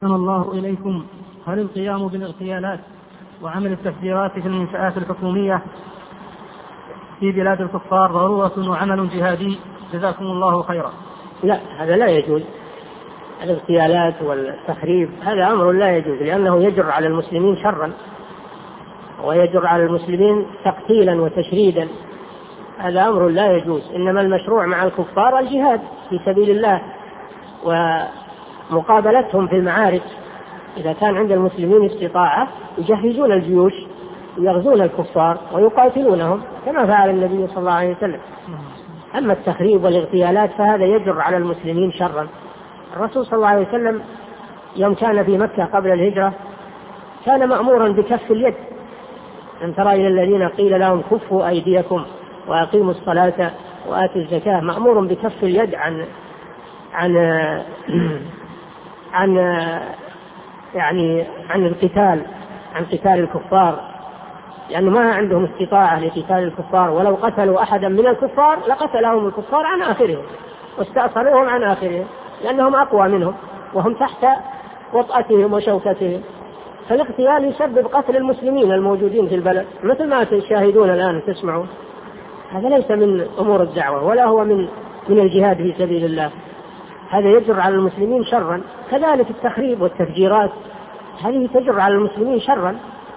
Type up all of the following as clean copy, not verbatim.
أحسن الله إليكم. هل القيام بالاغتيالات وعمل التفجيرات في المنشآت الحكومية في بلاد الكفار ضرورة وعمل جهادي؟ جزاكم الله خيرا. لا، هذا لا يجوز. الاغتيالات والتخريب هذا أمر لا يجوز، لأنه يجر على المسلمين شرا ويجر على المسلمين تقتيلا وتشريدا. هذا أمر لا يجوز. إنما المشروع مع الكفار الجهاد في سبيل الله ومقابلتهم في المعارك. إذا كان عند المسلمين استطاعة يجهزون الجيوش ويغزون الكفار ويقاتلونهم كما فعل النبي صلى الله عليه وسلم. أما التخريب والاغتيالات فهذا يجر على المسلمين شرا. الرسول صلى الله عليه وسلم يوم كان في مكة قبل الهجرة كان مأمورا بكف اليد. أن ترى إلى الذين قيل لهم كفوا أيديكم وأقيموا الصلاة وآتوا الزكاة، مأمور بكف اليد عن القتال، عن قتال الكفار، لأنه ما عندهم استطاعة لقتال الكفار. ولو قتلوا أحدا من الكفار لقتلهم الكفار عن آخرهم واستأصلوهم عن آخرهم، لأنهم أقوى منهم وهم تحت وطأتهم وشوكتهم. فالاغتيال يسبب قتل المسلمين الموجودين في البلد، مثل ما تشاهدون الآن تسمعون. هذا ليس من أمور الدعوة ولا هو من الجهاد في سبيل الله. هذا يجر على المسلمين شرا. كذلك التخريب والتفجيرات هذه تجر على المسلمين شرا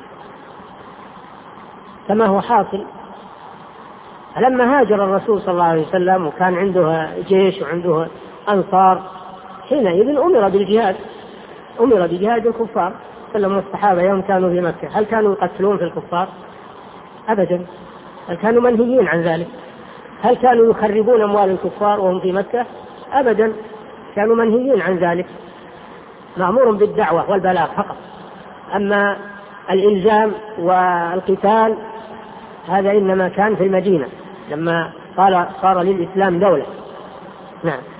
كما هو حاصل. لما هاجر الرسول صلى الله عليه وسلم وكان عنده جيش وعنده أنصار، حينئذ أمر بالجهاد، أمر بجهاد الكفار. سلم الصحابة يوم كانوا في مكة هل كانوا يقتلون في الكفار؟ أبدا. هل كانوا منهيين عن ذلك؟ هل كانوا يخربون أموال الكفار وهم في مكة؟ أبدا، كانوا منهيين عن ذلك. مأمور بالدعوة والبلاغ فقط. أما الإلزام والقتال هذا إنما كان في المدينة لما صار للإسلام دولة. نعم.